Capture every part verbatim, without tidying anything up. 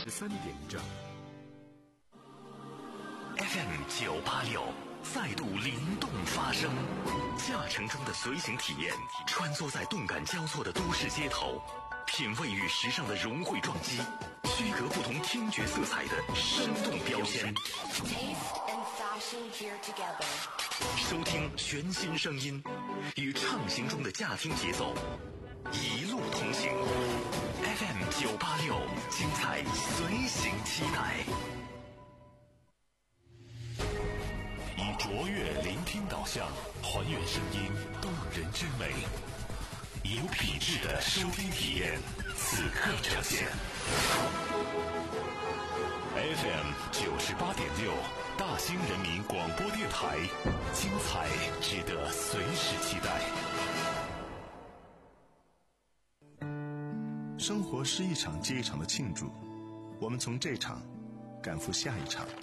十三点一兆。 F M 九八六再度灵动发声，驾乘中的随行体验，穿梭在动感交错的都市街头，品味与时尚的融汇撞击，区隔不同听觉色彩的生动标签。收听全新声音，与畅行中的驾听节奏，一路同行。F M 九八六，精彩随行期待。以卓越聆听导向，还原声音动人之美，有品质的收听体验，此刻呈现。F M 九十八点六，大兴人民广播电台，精彩值得随时期待。 生活是一场接一场的庆祝，我们从这场赶赴下一场。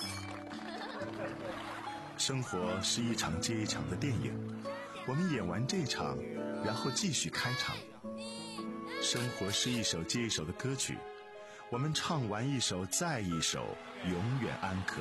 生活是一场接一场的电影，我们演完这场，然后继续开场。生活是一首接一首的歌曲，我们唱完一首再一首，永远安可。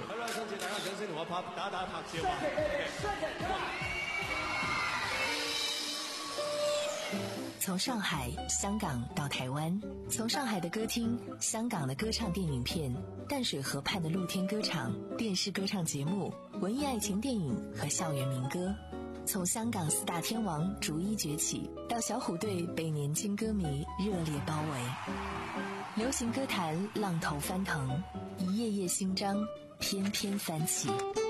从上海、香港到台湾，从上海的歌厅、香港的歌唱电影片、淡水河畔的露天歌场、电视歌唱节目、文艺爱情电影和校园民歌，从香港四大天王逐一崛起，到小虎队被年轻歌迷热烈包围，流行歌坛浪头翻腾，一页页新章翩翩翻起。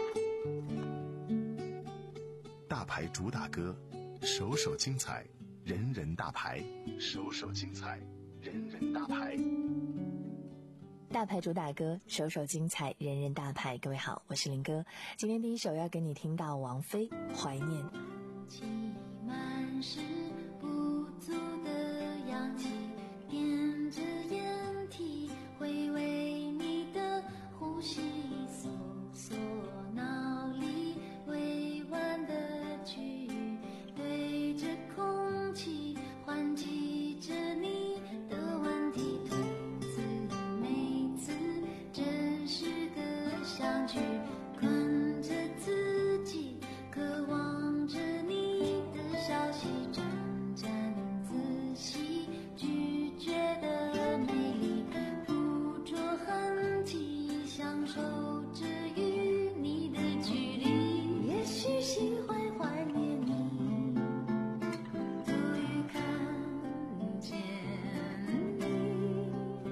大牌主打歌，首首精彩，人人大牌，首首精彩，人人大牌。 大牌主打歌，首首精彩，人人大牌。各位好，我是林哥。今天第一首要给你听到王菲《怀念》。 气满是不足的氧气，点着烟蒂回味你的呼吸，搜索脑里委婉的句语，对着空气唤起着你的问题，推自每次真实的相聚，困着自己，渴望着你的消息，沾沾自喜，拒绝的美丽，捕捉痕迹，享受着与你的距离，也许喜欢怀念你，终于看见你，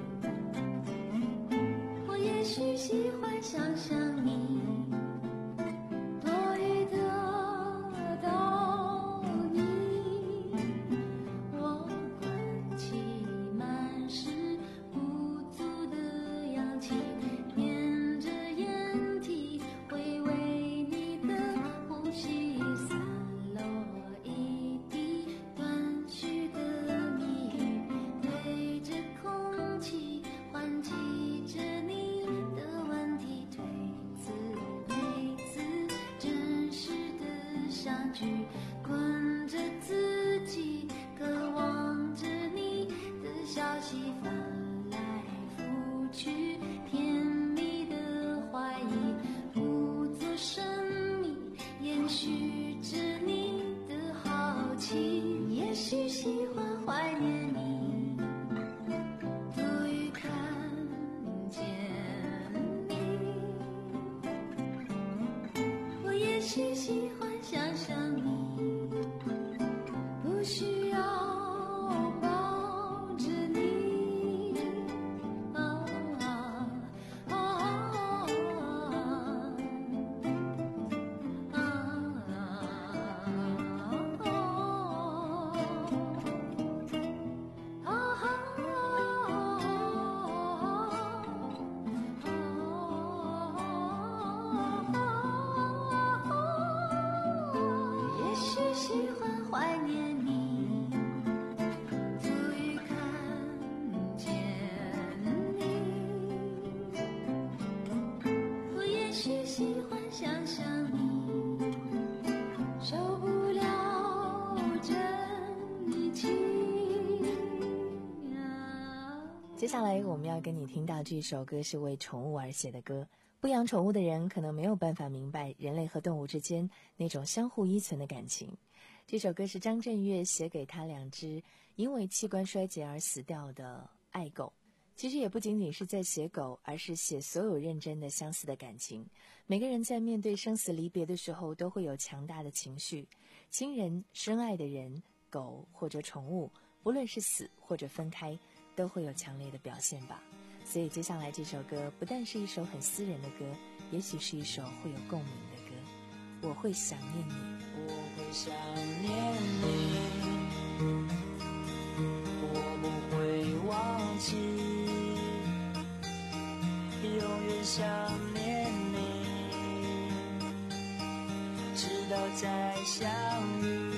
我也许喜欢想象你，多余得到你，我关起满是不足的氧气，点着烟蒂回味你的呼吸，散落一地断续的谜语，对着空气唤起着你的问题，推自每次真实的相聚，困着自己，渴望着你的消息，翻来覆去，甜蜜的怀疑，不做声明，延续着你的好奇，也许喜欢怀念你，终于看见你，我也许喜欢想象你，不需要抱着你，啊啊接下来我们要跟你听到这首歌是为宠物而写的歌。不养宠物的人可能没有办法明白人类和动物之间那种相互依存的感情。这首歌是张震岳写给他两只因为器官衰竭而死掉的爱狗。其实也不仅仅是在写狗，而是写所有认真的相似的感情。每个人在面对生死离别的时候都会有强大的情绪，亲人、深爱的人、狗或者宠物，不论是死或者分开，都会有强烈的表现吧。所以接下来这首歌不但是一首很私人的歌，也许是一首会有共鸣的歌。我会想念你， 我会想念你，我不会忘记，永远想念你，直到再相遇。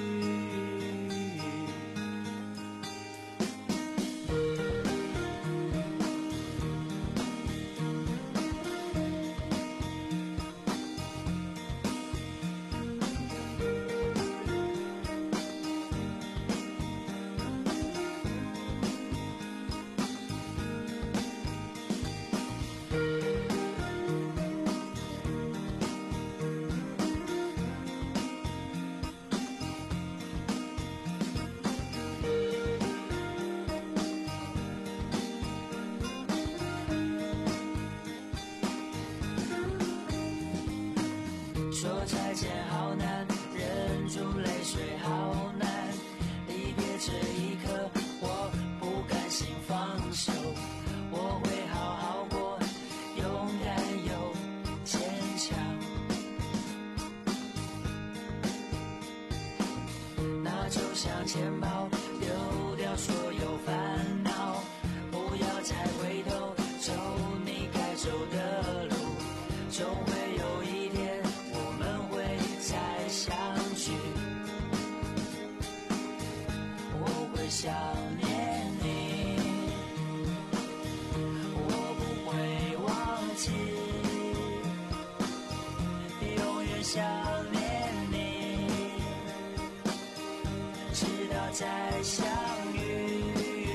说再见好难，忍住泪水好难，离别这一刻我不甘心放手，我会好好过，勇敢又坚强。那就向前跑，丢掉所有烦恼，不要再回头，走你该走的路，总会有一天再相聚。我会想念你，我不会忘记，永远想念你，直到再相遇。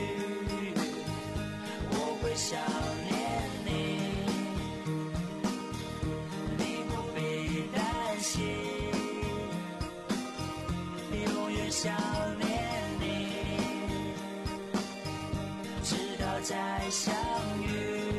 我会想念你，你不必担心，想念你，直到再相遇。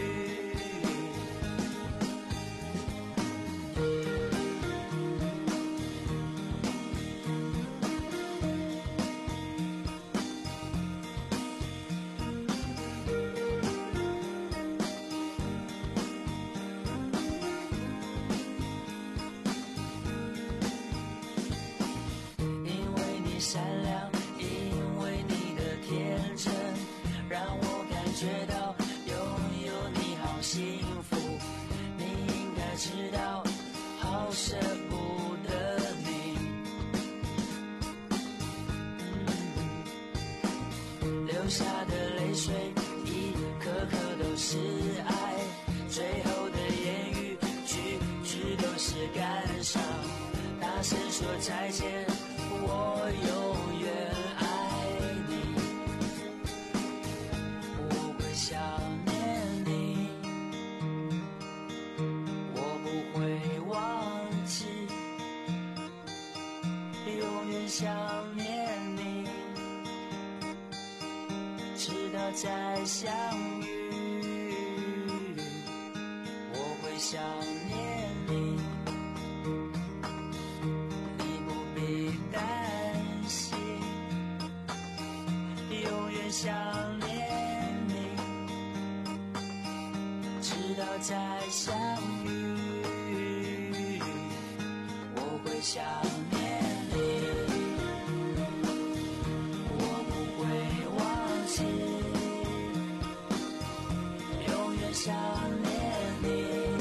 善良，因为你的天真，让我感觉到拥有你好幸福。你应该知道，好舍不得你。嗯、流下的泪水，一颗颗都是爱，最后的言语，句句都是感伤。大声说再见，我永远爱你，我会想念你，我不会忘记，永远想念你，直到再相遇。我会想念你，想念你，直到再相遇。我会想念你，我不会忘记，永远想念你，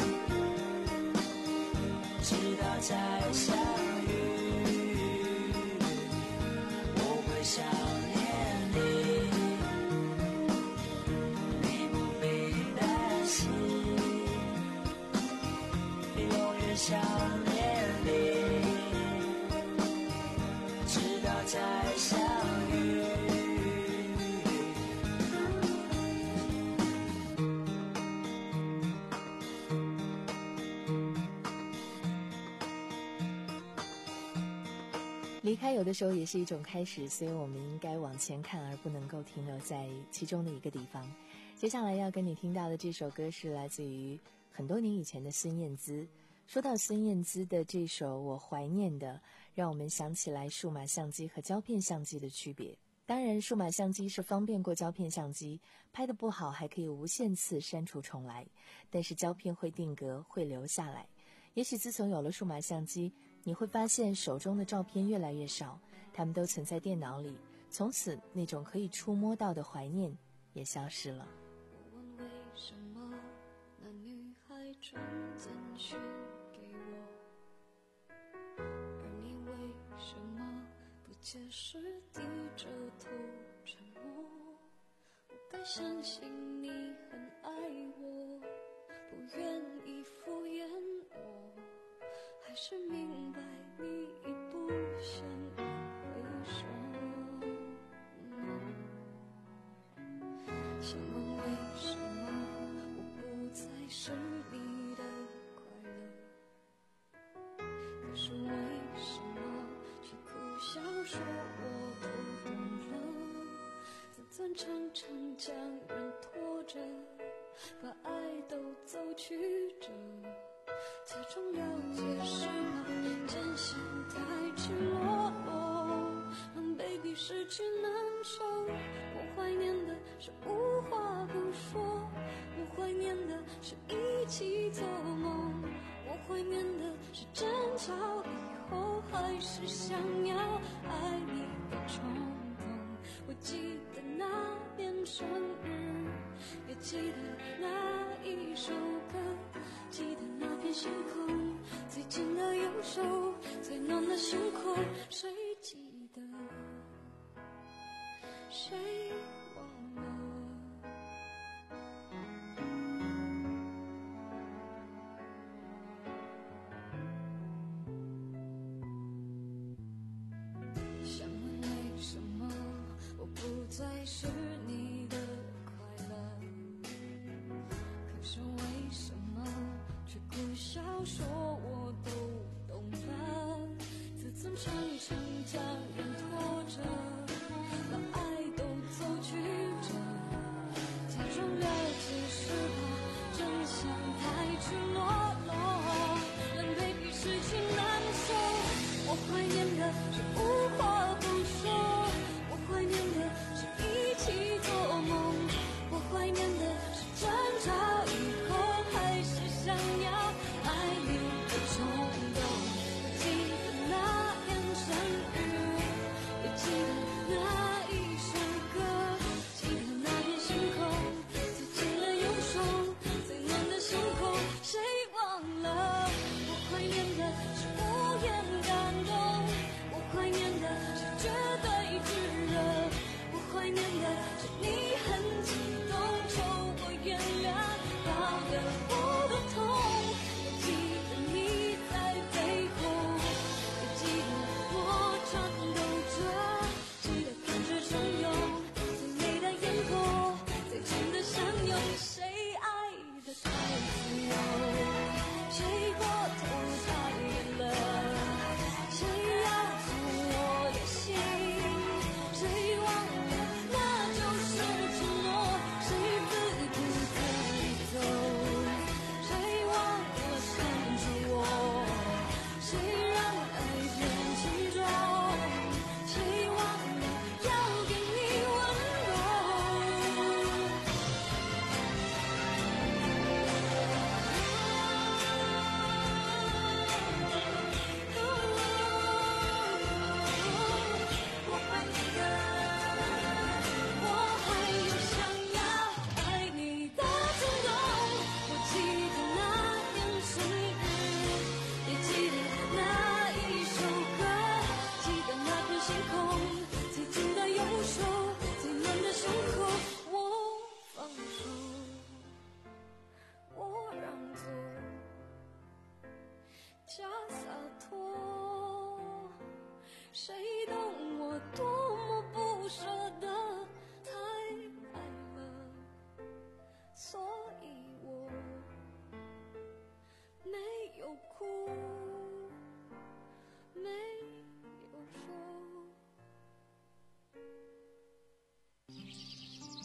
直到再相遇。我会想念你，想念你，直到再相遇。 离开有的时候也是一种开始，所以我们应该往前看，而不能够停留在其中的一个地方。接下来要跟你听到的这首歌是来自于很多年以前的孙燕姿。说到孙燕姿的这首《我怀念的》，让我们想起来数码相机和胶片相机的区别。当然，数码相机是方便过胶片相机，拍得不好还可以无限次删除重来，但是胶片会定格，会留下来。也许自从有了数码相机，你会发现手中的照片越来越少，它们都存在电脑里，从此那种可以触摸到的怀念也消失了。 我问为什么那女孩传简讯给我，而你为什么不解释，低着头沉默？我该相信你很爱我，不愿意敷衍我，还是明白你已不想回首？请问为什么我不再是你的快乐？可是为什么却苦笑说我都懂了？自尊常常将人拖着，把爱都走曲折，假装了解是怕真相太赤裸裸，让 baby 失去难受。我怀念的是无话不说，我怀念的是一起做梦，我怀念的是争吵以后还是想要爱你的冲动。我记得那年生日，也记得那一首歌，记得那片星空，最近的右手，最暖的胸口，谁记得？谁忘了？想问为什么我不再是你的快乐？可是为什么却苦笑说我都懂了？自尊常常将人拖着，把爱都走曲折，假装了解是怕真相太赤裸裸，让 baby 失去难受。我怀念的是无话不说，我怀念的是一起做梦，我怀念的是争吵以后还是想要爱你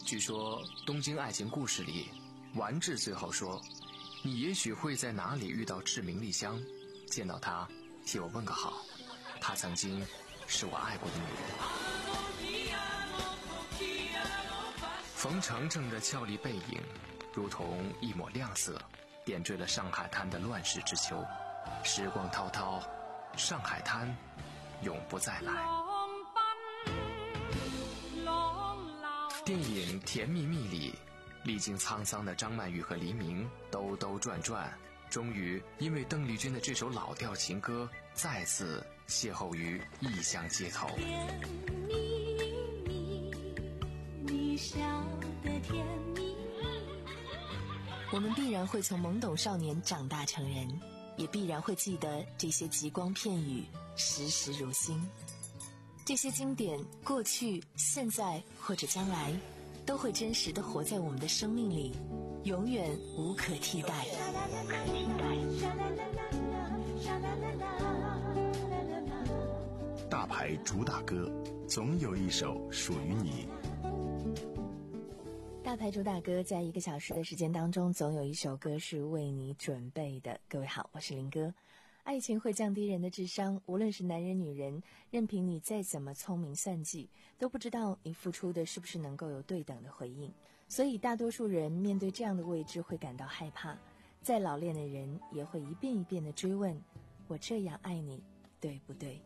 据说东京爱情故事里，丸治最后说，你也许会在哪里遇到志明丽香，见到她替我问个好，她曾经是我爱过的女人。冯程程的俏丽背影如同一抹亮色，点缀了上海滩的乱世之秋。时光滔滔，上海滩永不再来。电影《甜蜜蜜》里，历经沧桑的张曼玉和黎明兜兜转转，终于因为邓丽君的这首老调情歌，再次邂逅于异乡街头。 甜蜜蜜，你笑得甜蜜蜜。 我们必然会从懵懂少年长大成人，也必然会记得这些极光片语，时时如新。这些经典，过去、现在或者将来，都会真实地活在我们的生命里，永远无可替代。 大牌主打歌，总有一首属于你。 大牌主打歌，在一个小时的时间当中，总有一首歌是为你准备的。各位好，我是林哥。爱情会降低人的智商，无论是男人女人，任凭你再怎么聪明算计，都不知道你付出的是不是能够有对等的回应。所以大多数人面对这样的未知会感到害怕，再老练的人也会一遍一遍地追问，我这样爱你对不对？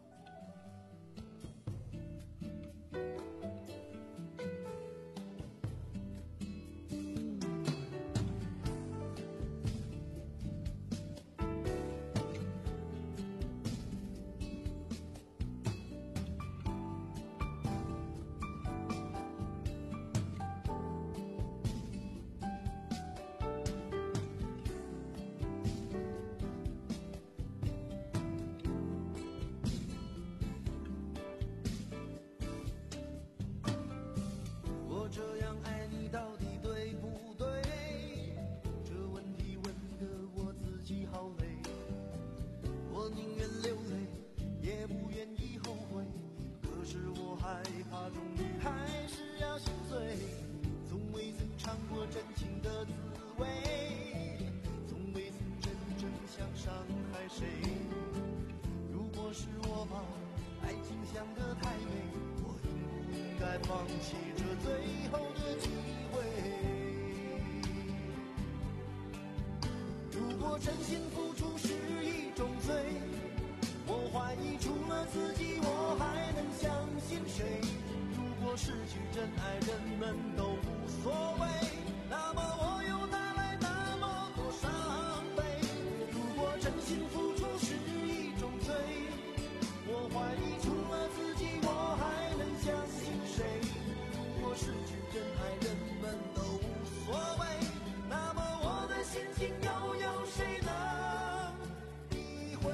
放弃这最后的机会。如果真心付出是一种罪，我怀疑除了自己我还能相信谁？如果失去真爱人们都无所谓，那么我又哪来那么多伤悲？如果真心付出是一种罪，我怀疑除了自己我还能相信谁？如果失去真爱人们都无所谓，那么我的心情又有谁能理会？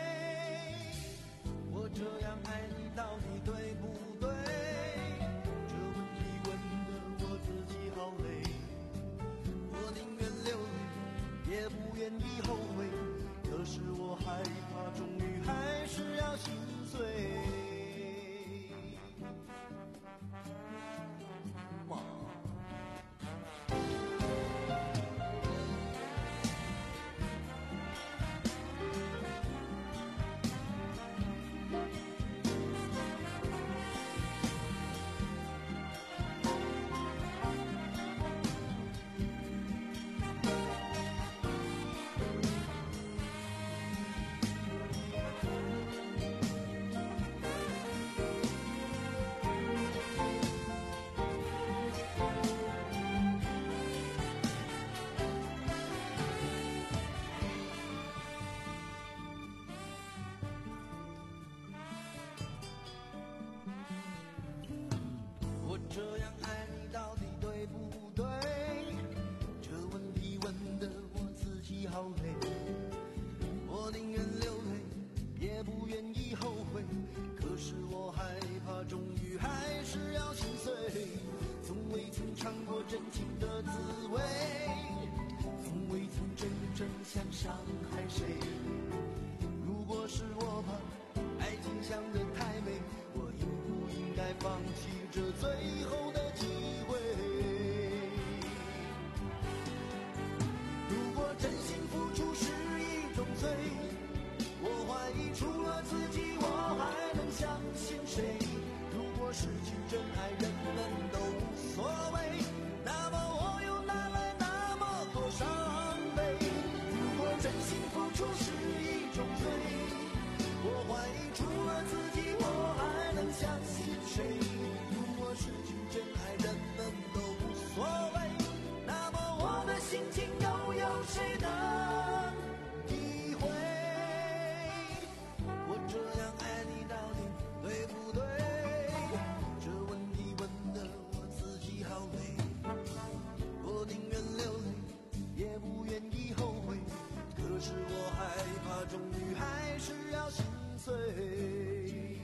我这样爱你到底对不对？这问题问得我自己好累，我宁愿流泪也不愿意后悔，可是我害怕终于还是要心碎。我这样爱你到底对不对？这问题问得我自己好累，我宁愿流泪也不愿意后悔，可是我害怕终于还是要心碎。从未曾尝过真情的滋味，从未曾真正想伤害谁。如果是我把爱情想得太美，我应不应该放弃这最后的机会？ 除了自己，我还能相信谁？如果失去真爱，人们都无所谓，那么我又哪来那么多伤悲？如果真心付出是一种罪，我怀疑除了自己，我还能相信谁？如果失去真爱，人们都无所谓，那么我的心情又有谁能体会？我这样爱你到底对不对？这问题问得我自己好累，我宁愿流泪，也不愿意后悔，可是我害怕，终于还是要心碎。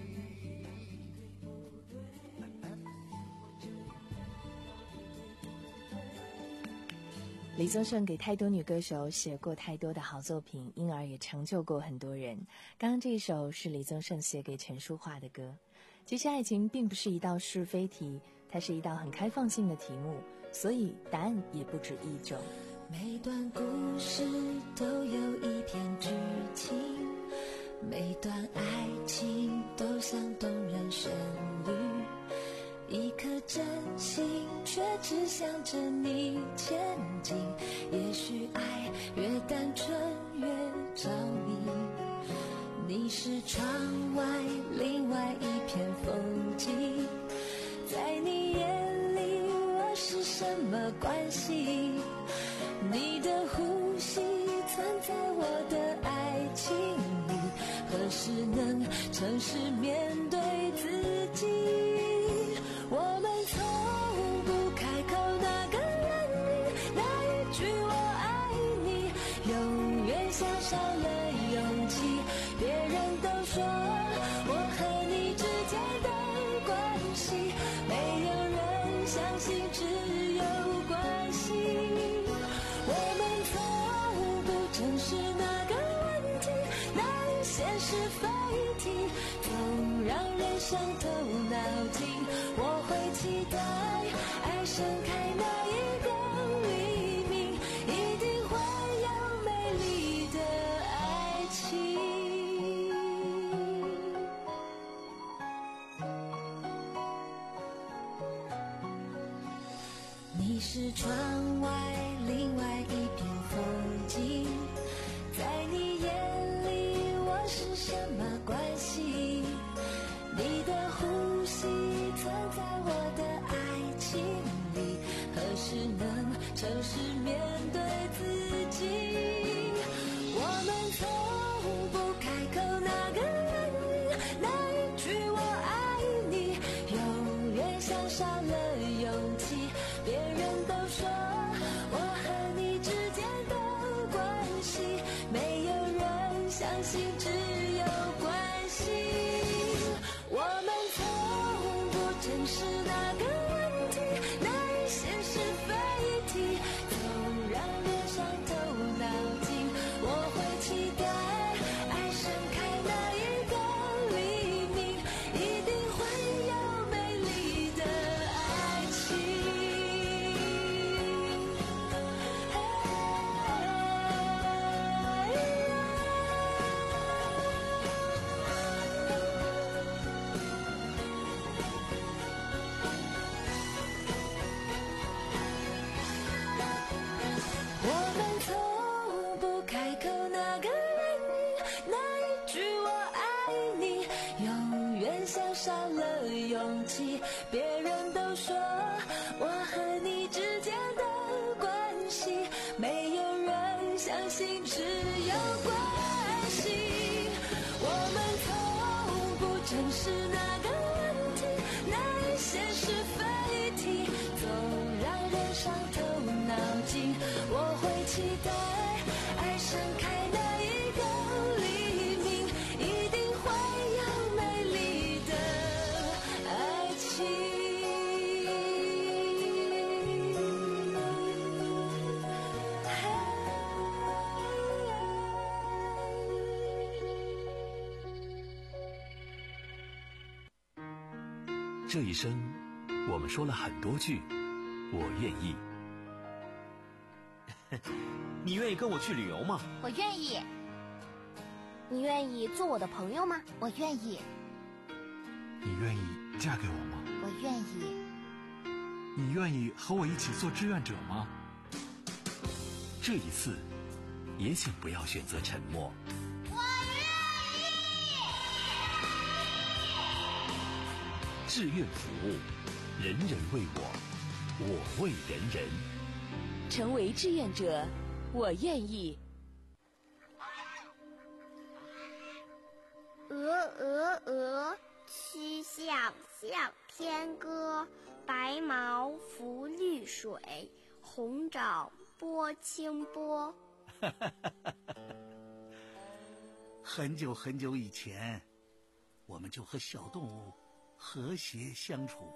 李宗盛给太多女歌手写过太多的好作品，因而也成就过很多人。刚刚这一首是李宗盛写给陈淑桦的歌。其实爱情并不是一道是非题，它是一道很开放性的题目，所以答案也不止一种。 每段故事都有一篇剧情，每段爱情都像动人旋律，一颗真心却只想着你前进，也许爱越单纯越着迷，你是窗外另外一片风景，在你眼里我是什么关系？你的呼吸藏在我的爱情里，何时能诚实面对自己？我们从不开口那个人名，那一句我爱你，永远像少了勇气。别人都说我和你之间的关系，没有人相信只有关系。我们从不正视那个问题，那一些是非题，总让人伤透脑筋。我会期待爱盛开那一个黎明，一定会有美丽的爱情。你是窗外另外一片风景，在你眼里我是什么关系？你的呼吸藏在我的爱情里，何时能诚实面对自己？我们从不开口那个人名，那一句我爱你，永远像少了勇气。别人都说我和你之间的关系，没有人相信只有关系。我们从不正视那个问题，那一些是非题，总让人伤透脑筋。我会期待爱盛开那一个黎明，一定会有美丽的爱情。我们从不开口那个人名，那一句我爱你，永远像少了勇气。别人都说我和你之间的关系，没有人相信只有关系。我们从不正视那个问题，那一些是非题，总让人伤透脑筋。我会期待爱盛开那一个黎明，一定会有美丽的爱情。 这一生，我们说了很多句“我愿意”。 你愿意跟我去旅游吗？ 我愿意。 你愿意做我的朋友吗？ 我愿意。 你愿意嫁给我吗？ 我愿意。 你愿意和我一起做志愿者吗？ 这一次，也请不要选择沉默。 我愿意。 志愿服务，人人为我，我为人人。 成为志愿者，我愿意。 鹅鹅鹅，曲项向天歌。白毛浮绿水，红掌拨清波。 很久很久以前，我们就和小动物和谐相处。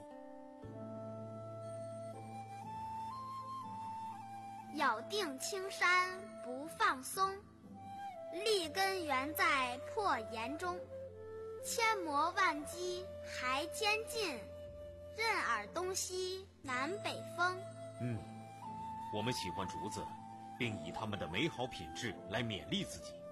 咬定青山不放松，立根原在破岩中。千磨万击还坚劲，任尔东西南北风。 嗯，我们喜欢竹子，并以它们的美好品质来勉励自己。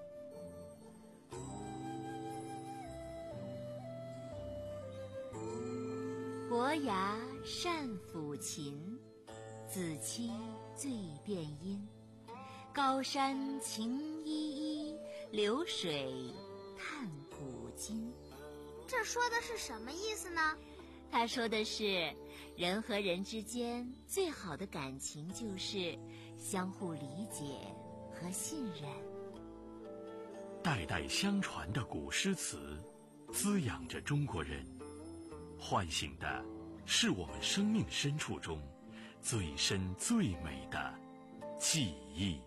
伯牙善抚琴，子期最辨音。高山晴依依，流水叹古今。 这说的是什么意思呢？ 他说的是，人和人之间最好的感情就是相互理解和信任。 代代相传的古诗词，滋养着中国人，唤醒的是我们生命深处中最深最美的记忆。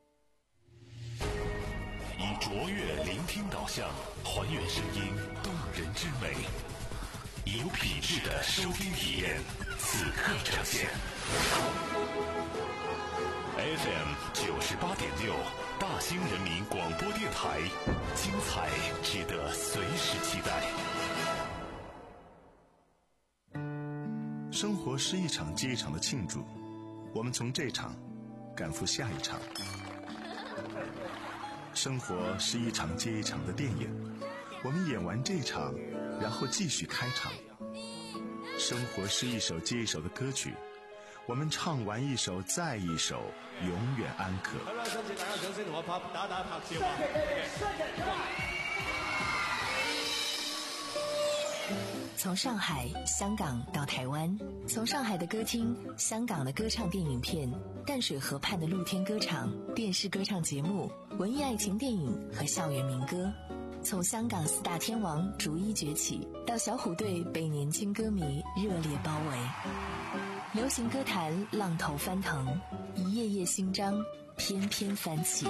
以卓越聆听导向，还原声音动人之美。有品质的收听体验，此刻呈现。F M 九十八点六，大兴人民广播电台，精彩值得随时期待。 生活是一场接一场的庆祝，我们从这场赶赴下一场。生活是一场接一场的电影，我们演完这场，然后继续开场。生活是一首接一首的歌曲，我们唱完一首再一首，永远安可。 好啦，今次大家掌聲同我拍打打拍照啊！ 从上海、香港到台湾，从上海的歌厅、香港的歌唱电影片、淡水河畔的露天歌场、电视歌唱节目、文艺爱情电影和校园民歌，从香港四大天王逐一崛起，到小虎队被年轻歌迷热烈包围，流行歌坛浪头翻腾，一页页新章翩翩翻起。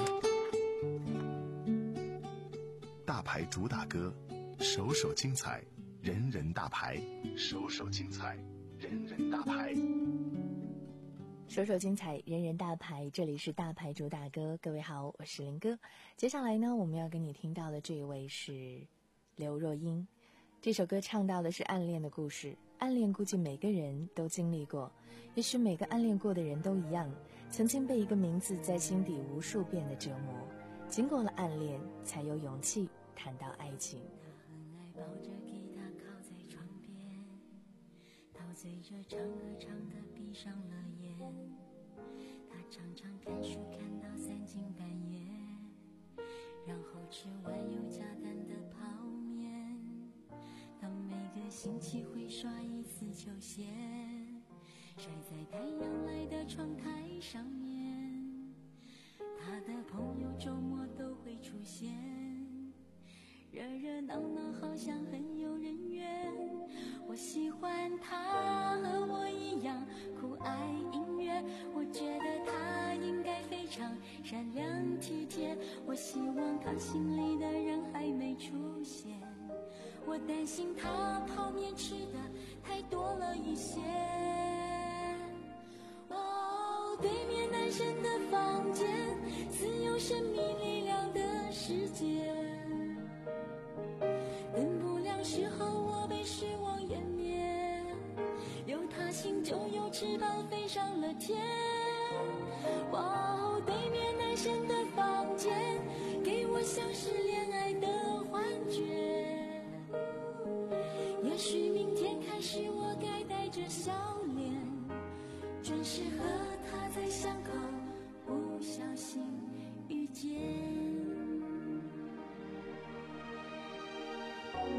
大牌主打歌，首首精彩，人人大牌，首首精彩，人人大牌。 首首精彩，人人大牌，这里是大牌主打歌。各位好，我是林哥。接下来呢，我们要跟你听到的这一位是刘若英。这首歌唱到的是暗恋的故事，暗恋估计每个人都经历过，也许每个暗恋过的人都一样，曾经被一个名字在心底无数遍的折磨，经过了暗恋，才有勇气谈到爱情。 抱着吉他靠在床边，陶醉着唱歌唱得闭上了眼。他常常看书看到三更半夜，然后吃完有加蛋的泡面。他每个星期会刷一次球鞋，晒在太阳来的窗台上面。他的朋友周末都会出现，热热闹闹好像很有人缘。我喜欢他和我一样酷爱音乐，我觉得他应该非常善良体贴。我希望他心里的人还没出现，我担心他泡面吃的太多了一些。哦，对面男生的房间似有神秘力量的世界，等不了时候我被失望湮灭，有他心就有翅膀飞上了天。哇哦，对面男生的房间给我像是恋爱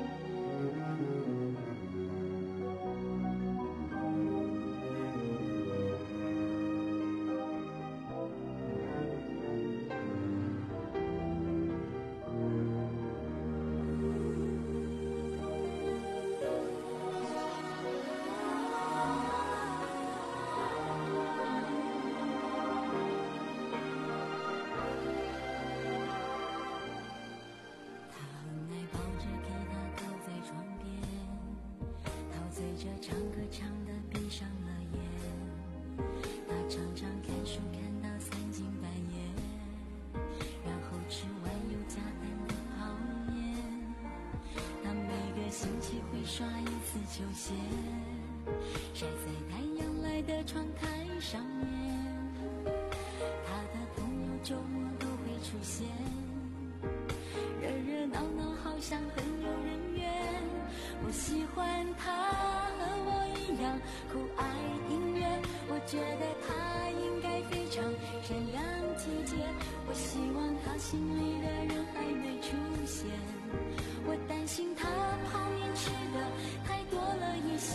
唱歌唱得闭上了眼，他常常看书看到三更半夜，然后吃完有加蛋的泡面。他每个星期会刷一次球鞋，晒在太阳来的窗台上面。他的朋友周末都会出现，热热闹闹好像很有人缘。我喜欢他和我一样酷爱音乐，我觉得他应该非常善良体贴。我希望他心里的人还没出现，我担心他泡面吃的太多了一些。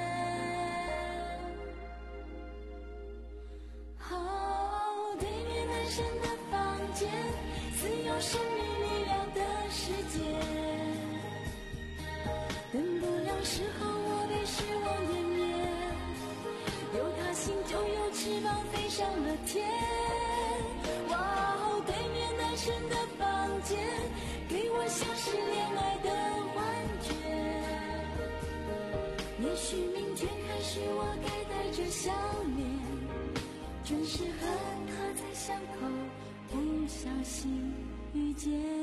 哦，对面男生的房间，自由神秘力量的世界。等不了时候我被失望湮灭，有他心就有翅膀飞上了天。哇哦，对面男生的房间给我像是恋爱的幻觉，也许明天开始我该带着笑脸，准时和他在巷口不小心遇见。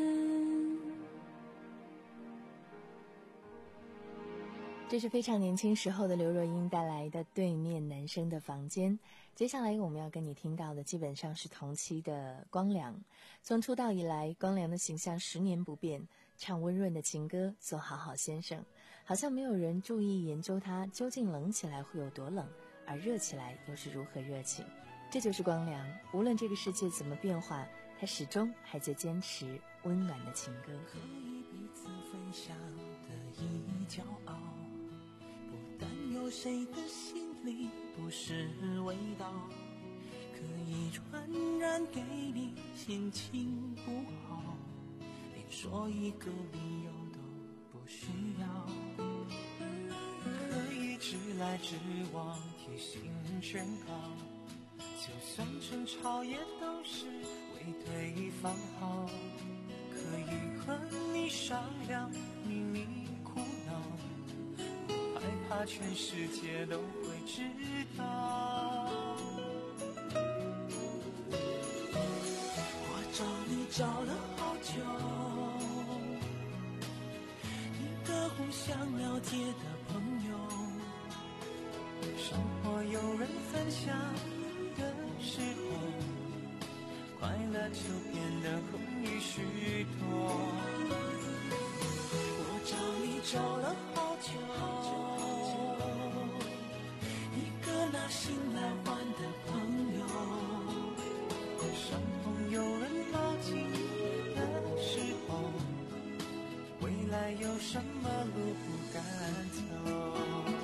这是非常年轻时候的刘若英带来的《对面男生的房间》。接下来我们要跟你听到的基本上是同期的光良。从出道以来，光良的形象十年不变，唱温润的情歌，做好好先生，好像没有人注意研究他究竟冷起来会有多冷，而热起来又是如何热情。这就是光良，无论这个世界怎么变化，他始终还在坚持温暖的情歌。 可以彼此分享的一骄傲，不担忧谁的心里不是味道，可以传染给你心情不好，连说一个理由都不需要，可以直来直往贴心劝告，就算争吵也都是为对方好，可以和你商量秘密苦恼，不害怕全世界都会知道。我找你找了好久，一个互相了解的朋友，生活有人分享的时候，快乐就变得容易许多。我找你找了好久，一个拿心来换的朋友，伤痛有人抱紧的时候，未来有什么路不敢走。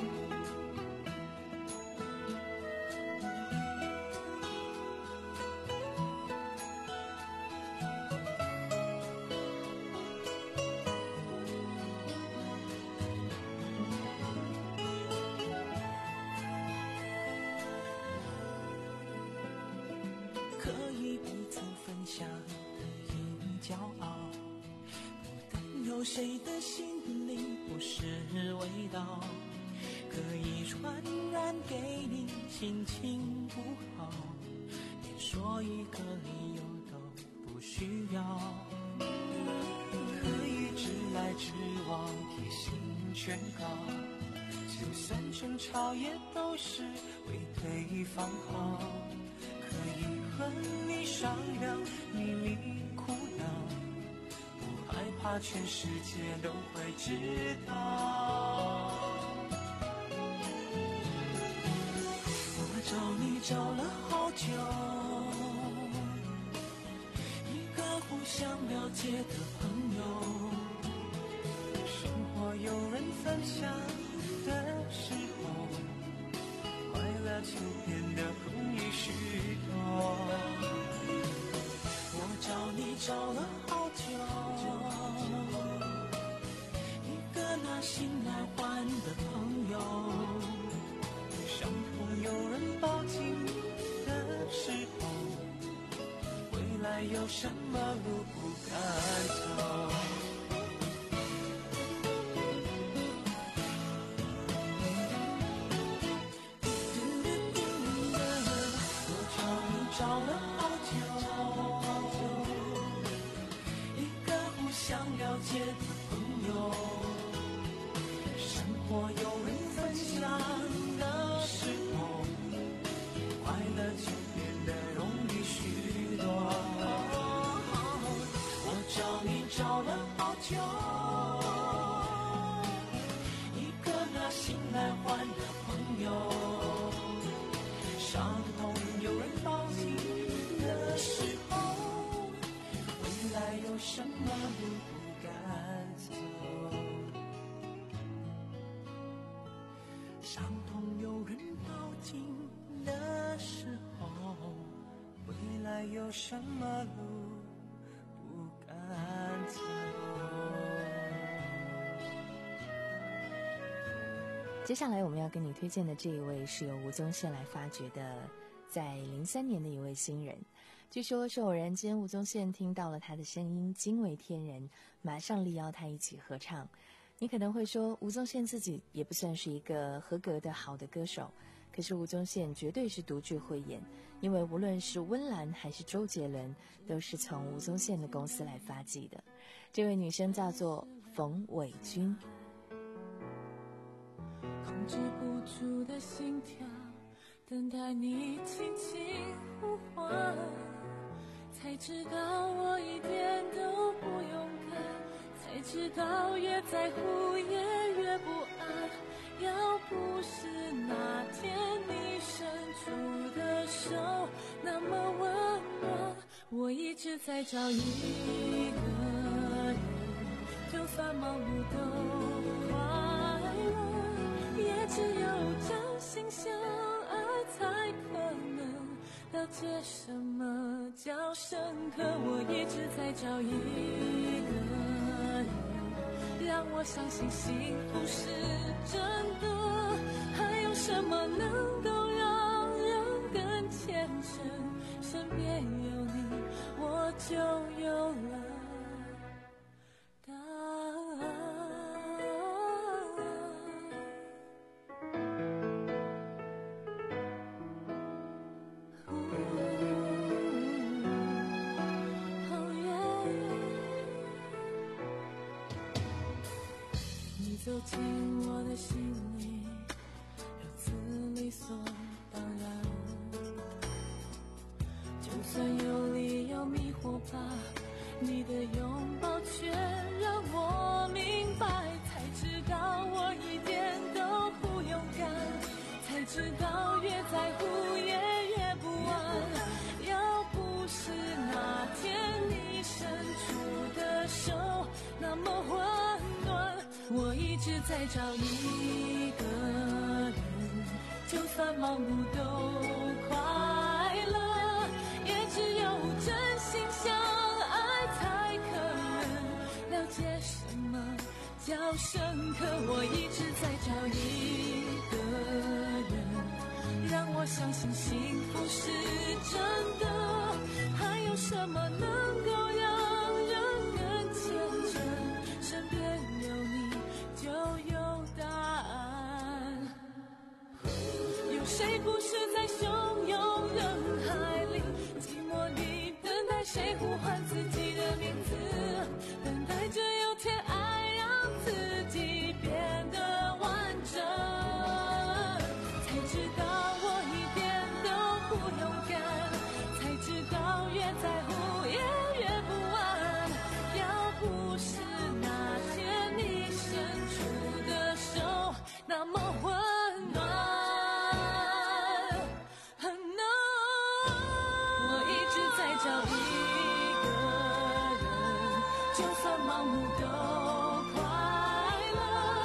可以彼此分享的一骄傲，不担忧谁的心里不是味道，可以传染给你心情不好，连说一个理由都不需要，可以直来直往贴心劝告，就算争吵也都是为对方好，可以和你商量秘密苦恼，不害怕全世界都会知道。我找你找了好久，一个互相了解的朋友， 有人分享的时候，快乐就变得容易许多。我找你找了好久，一个拿心来换的朋友，伤痛有人抱紧的时候，未来有什么路不敢走。找了好久，一个互相了解的朋友，生活有人分享的时候，快乐就变得容易许多。我找你找了好久，一个拿心来换的朋友，伤痛有人抱紧的时候，未来有什么路不敢走？伤痛有人抱紧的时候，未来有什么路不敢走？ 接下来我们要跟你推荐的这一位是由吴宗宪来发掘的，在零三年的一位新人。据说是偶然间吴宗宪听到了他的声音惊为天人，马上力邀他一起合唱。你可能会说吴宗宪自己也不算是一个合格的好的歌手，可是吴宗宪绝对是独具慧眼，因为无论是温岚还是周杰伦都是从吴宗宪的公司来发迹的。这位女生叫做冯伟君。 控制不住的心跳，等待你轻轻呼唤，才知道我一点都不勇敢，才知道越在乎也越不安。要不是那天你伸出的手那么温暖，我一直在找一个人，就算忙碌都快乐，也只有真心相爱才可能了解什么叫深刻。我一直在找一个人，让我相信幸福是真的，还有什么能够让人更虔诚？身边有你，我就有了答案。走进我的心里，如此理所当然。就算有理由迷惑吧，你的拥抱却让我明白，才知道我一点都不勇敢，才知道越在乎也越不安。要不是那天你伸出的手那么温暖，我一直在找一个人，就算忙碌都快乐，也只有真心相爱才可能了解什么叫深刻。我一直在找一个人，让我相信幸福是真的，还有什么能够让人更虔诚？身边有你就有答案。有谁不是在汹涌人海里，寂寞里等待谁呼唤自己的名字，等待着有天爱让自己变得完整，才知道我一点都不勇敢，才知道越在乎也越不安。要不是那天你伸出的手那么温暖，我一直在找一个人，就算忙碌都快乐，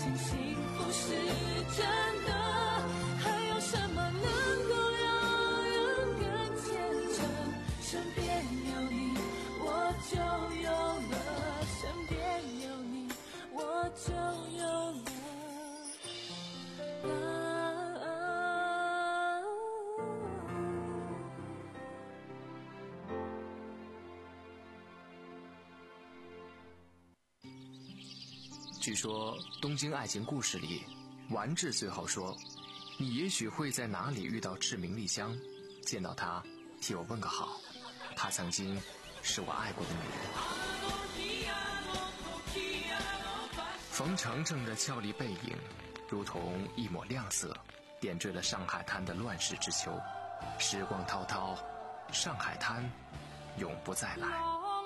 信幸福是真的，还有什么能够让人更虔诚？身边有你，我就有了，身边有你，我就有了。 据说《东京爱情故事》里，丸治最后说：“你也许会在哪里遇到赤名莉香，见到她，替我问个好。她曾经是我爱过的女人。”冯程程的俏丽背影，如同一抹亮色，点缀了上海滩的乱世之秋。时光滔滔，上海滩永不再来。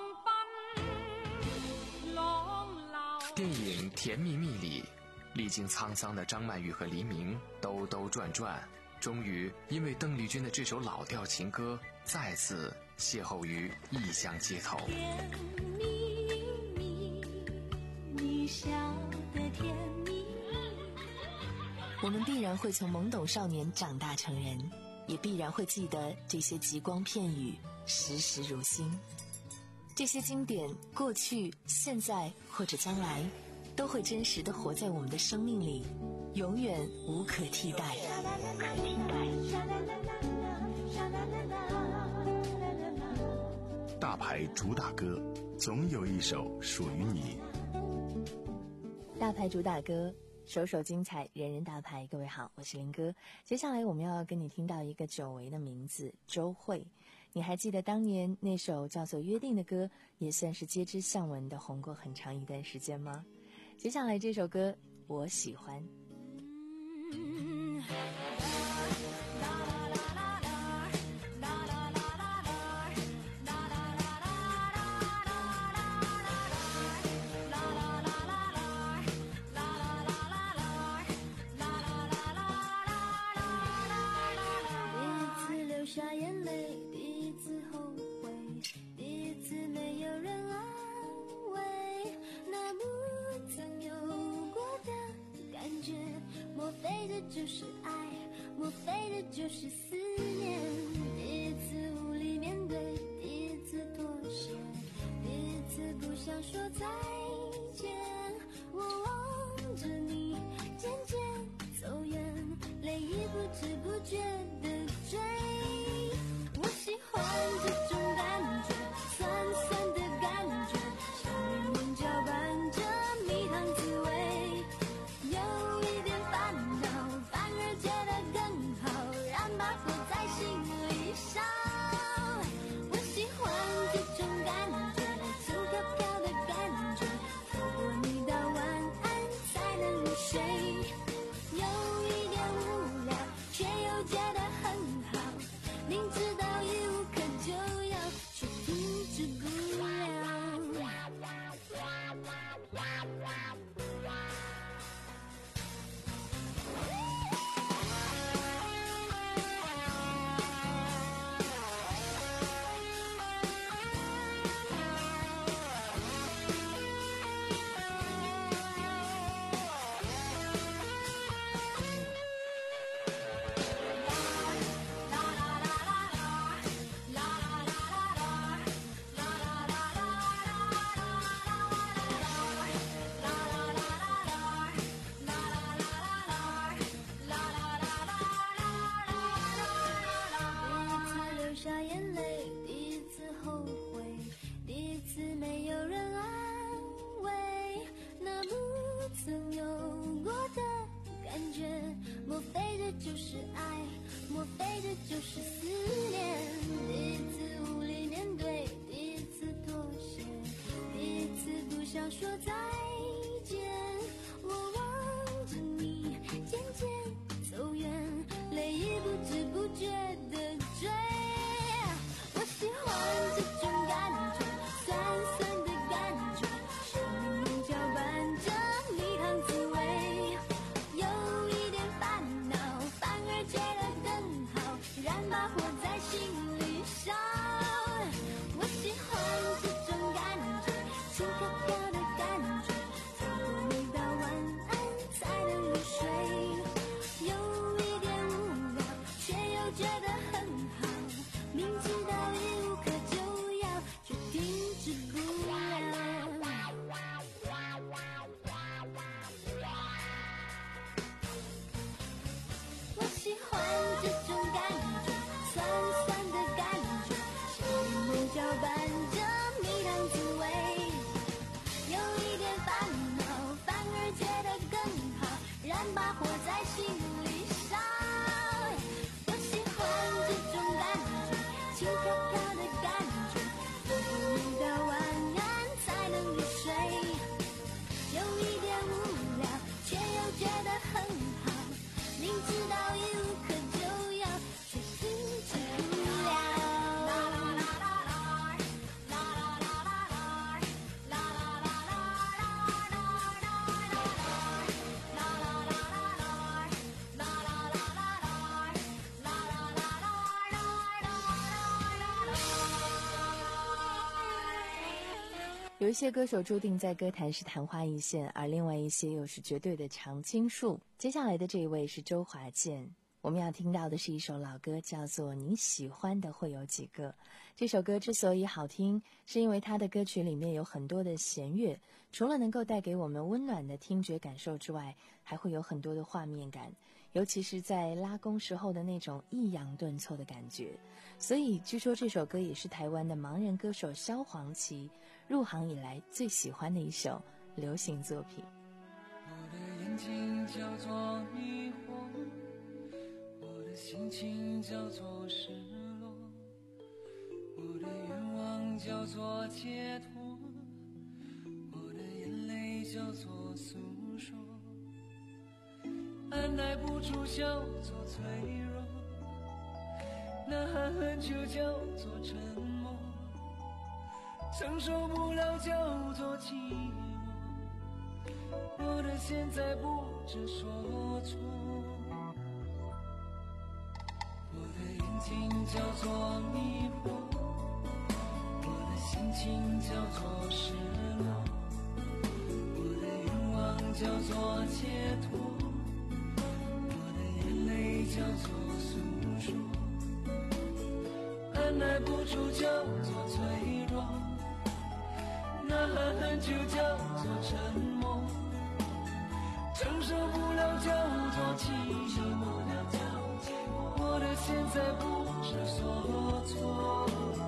电影《甜蜜蜜》里，历经沧桑的张曼玉和黎明兜兜转转，终于因为邓丽君的这首老调情歌，再次邂逅于异乡街头。 甜蜜蜜，你笑得甜蜜。 我们必然会从懵懂少年长大成人，也必然会记得这些极光片语，时时如新。这些经典，过去、现在或者将来，都会真实地活在我们的生命里，永远无可替代。 大牌主打歌，总有一首属于你。 大牌主打歌，首首精彩，人人大牌。各位好，我是林哥。接下来我们要跟你听到一个久违的名字，周蕙。你还记得当年那首叫做《约定》的歌，也算是街知巷闻的红过很长一段时间吗？接下来这首歌我喜欢。 就是爱，莫非这就是思念？第一次无力面对，第一次妥协，第一次不想说再见。我望着你渐渐走远，泪已不知不觉地追。我喜欢这种感觉，酸酸的感觉，像柠檬搅拌着蜜糖滋味，有一点烦恼。就是思念，第一次无力面对，第一次妥协，第一次不想说再见。我望着你渐渐走远，泪已不知不觉地追。我喜欢这种感觉，酸酸的感觉，像柠檬搅拌着蜜糖滋味，有一点烦恼，反而觉得更好，燃把火在心里烧。我喜欢这种感觉，轻飘飘的感觉， 有一些歌手注定在歌坛是昙花一现，而另外一些又是绝对的常青树。接下来的这一位是周华健，我们要听到的是一首老歌，叫做《你喜欢的会有几个》。这首歌之所以好听，是因为它的歌曲里面有很多的弦乐，除了能够带给我们温暖的听觉感受之外，还会有很多的画面感，尤其是在拉弓时候的那种抑扬顿挫的感觉。所以据说这首歌也是台湾的盲人歌手萧煌奇入行以来最喜欢的一首流行作品。 我的眼睛叫做迷惑，我的心情叫做失落，我的愿望叫做解脱，我的眼泪叫做诉说，按耐不住叫做脆弱，呐喊很久叫做沉默，承受不了叫做寂寞，我的现在不知所措，我的眼睛叫做迷惑，我的心情叫做失落，我的愿望叫做解脱，我的眼泪叫做诉说，按耐不住叫做脆弱，呐喊很久叫做沉默，承受不了叫做寂寞，我的现在不知所措。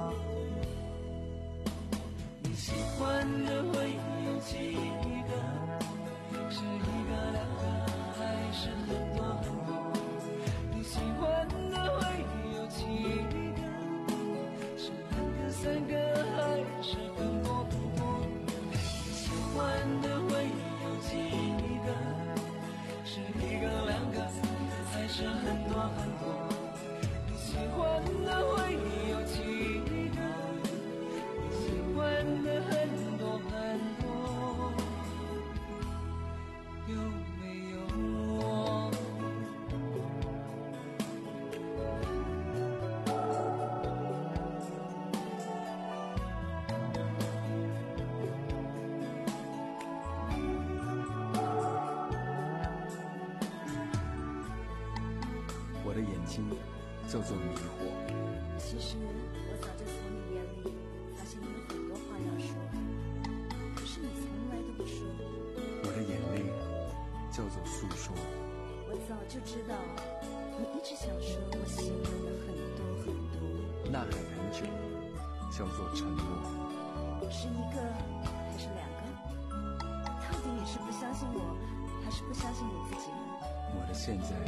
你喜欢的会有几个？是一个两个还是很多很多？你喜欢的会有几个？是两个三个还是更多更多？你喜欢的会有几个？是一个两个还是很多很多？你喜欢的会有几个？你喜欢的很多很多，有没有我？ 我的眼睛叫做迷惑。 其实我早就从你眼里发现你有很多话要说，可是你从来都不说。 我的眼泪叫做诉说。 我早就知道你一直想说我喜欢的很多很多。 呐喊很久叫做沉默。 是一个还是两个？到底你是不相信我，还是不相信你自己呢？ 我的现在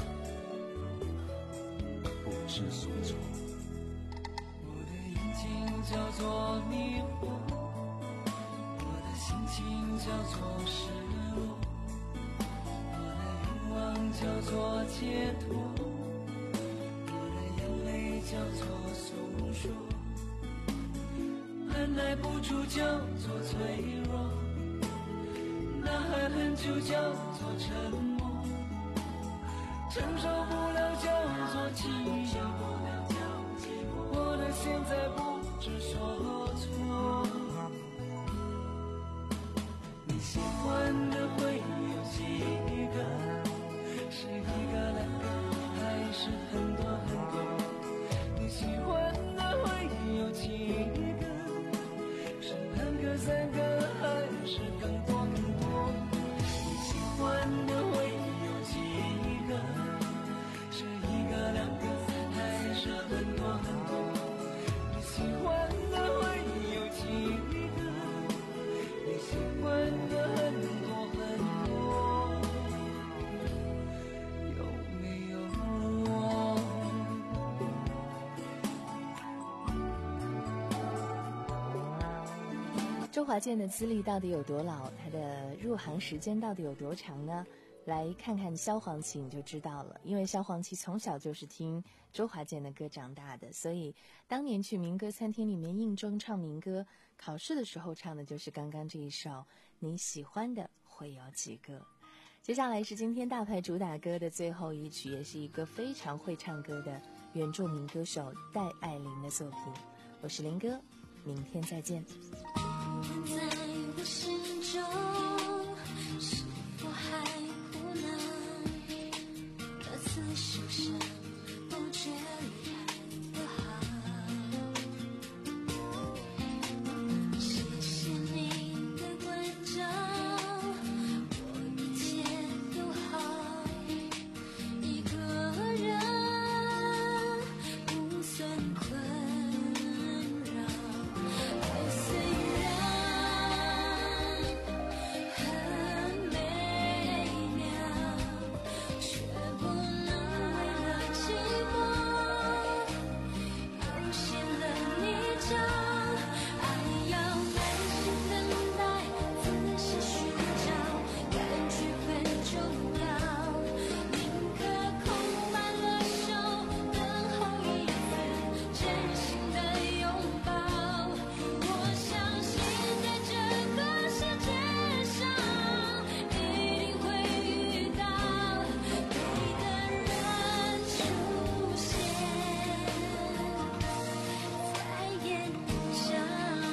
不知所措。 我的眼睛叫做迷惑，我的心情叫做失落，我的愿望叫做解脱，我的眼泪叫做诉说，按耐不住叫做脆弱，呐喊很久叫做沉默，承受不了叫做寂寞，我的现在不知所措。你喜欢的会有几个？是一个两个还是很多很多？你喜欢的会有几个？是两个三个还是更多更多？你喜欢的会有几个？是一个两个还是很多很多？你喜欢的会有几个？你喜欢的很多很多，有没有我？ 周华健的资历到底有多老？他的入行时间到底有多长呢？来看看萧煌奇你就知道了，因为萧煌奇从小就是听周华健的歌长大的，所以当年去民歌餐厅里面应征唱民歌，考试的时候唱的就是刚刚这一首你喜欢的会有几个。接下来是今天大牌主打歌的最后一曲，也是一个非常会唱歌的原住民歌手戴爱玲的作品。我是林哥，明天再见。 在心中是否还苦恼？歌词书上不觉来得好。谢谢你的关照，我一切都好，一个人不算困扰。爱虽然很美妙，却不能为了寂寞又陷了泥沼。爱要耐心等待，仔细寻找，感觉很重要。宁可空白了手，等候一次真心的拥抱。我相信在这个世界上，一定会遇到对的人出现在眼上。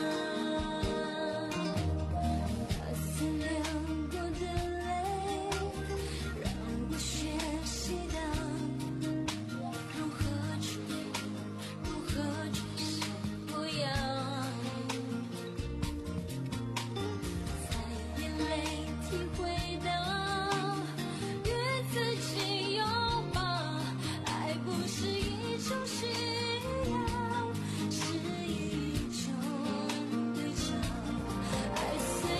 那次流过的泪，让我学习到如何去爱，如何去想模样。在眼泪体会到与自己拥抱，爱不是一种需要，是一种对照。爱虽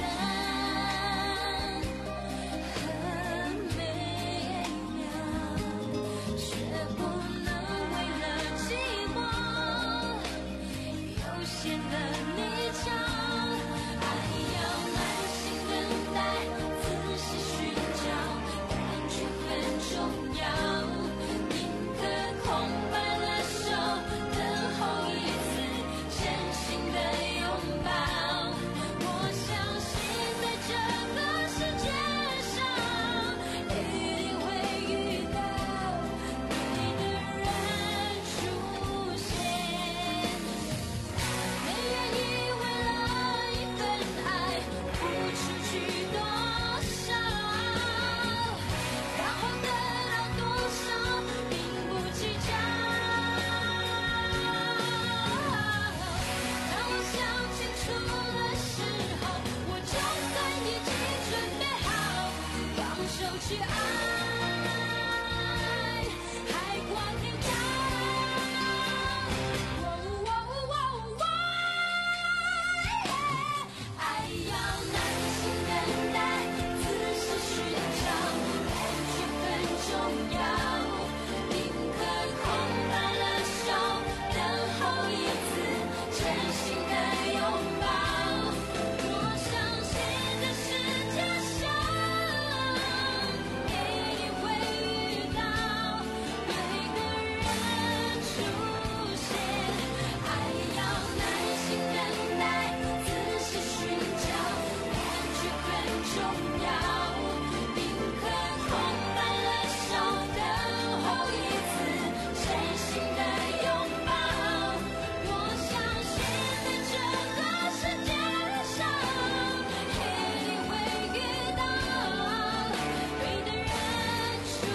然很美妙，却不能为了寂寞又陷了泥沼。爱要耐心等待，仔细寻找，感觉很重要。宁可空白了手，等候一次真心的拥抱。我相信在这个世界上，一定会遇到对的人出现。没愿意为了一份爱付出去多少，然后得到多少并不计较。当我想清楚的时候，我就算已经准备好放手去爱，海阔天高。爱要耐心等待，仔细寻找，感觉很重要。宁可空白了手，等候一次真心的拥抱。我相信这世界上一定会遇到对的人出现。爱要耐心等待，仔细寻找，感觉很重要。宁可空白了手，等候一次真心的拥抱。我相信在这个世界上，一定会遇到对的人出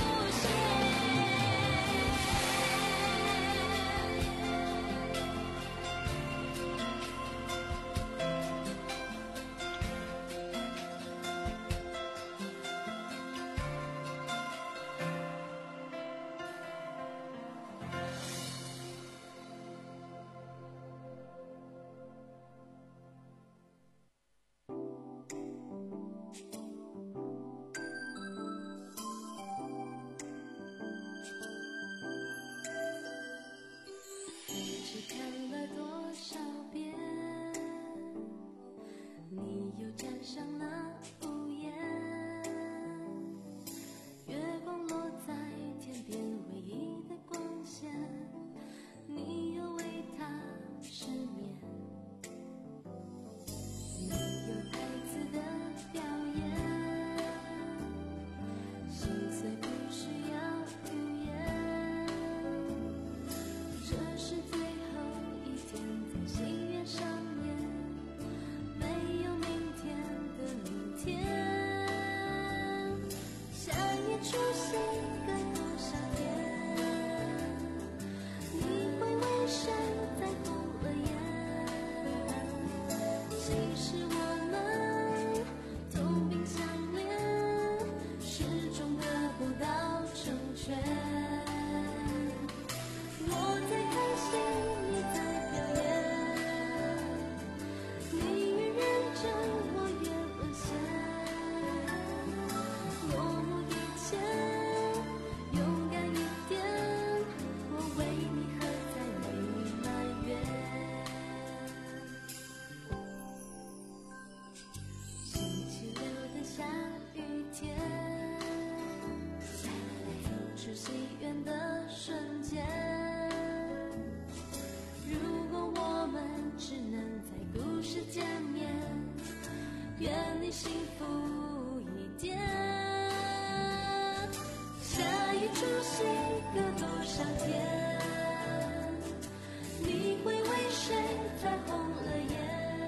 只看了多少遍，你又站上那屋檐，月光落在天边唯一的光线，你又为它失眠。没有台词的表演，心碎不需要敷衍，这是最后一天在戏院上演，没有明是我们同病相怜，始终得不到成全。我在开心，你在表演，你越认真，我越沦陷。落幕以前，勇敢一点，我为你何在为你埋怨。星期六的下雨天，走出戏院的瞬间，如果我们只能在故事见面，愿你幸福一点。下一出戏隔多少天，你会为谁再红了眼？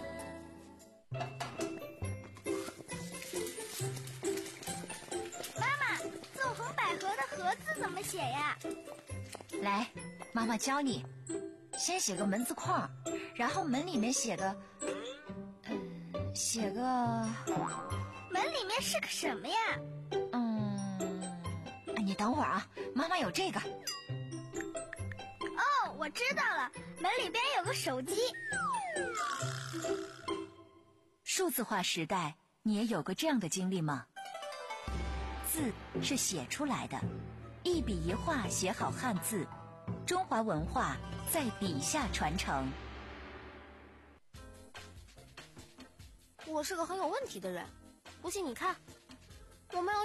妈妈，纵横捭阖的阖字怎么写呀？ 来，妈妈教你。先写个门字框，然后门里面写个，嗯，写个。 门里面是个什么呀？ 嗯，你等会儿啊，妈妈有这个。 哦，我知道了，门里边有个手机。 数字化时代，你也有过这样的经历吗？字是写出来的，一笔一画写好汉字，中华文化在笔下传承。 我是个很有问题的人，不信你看，我没有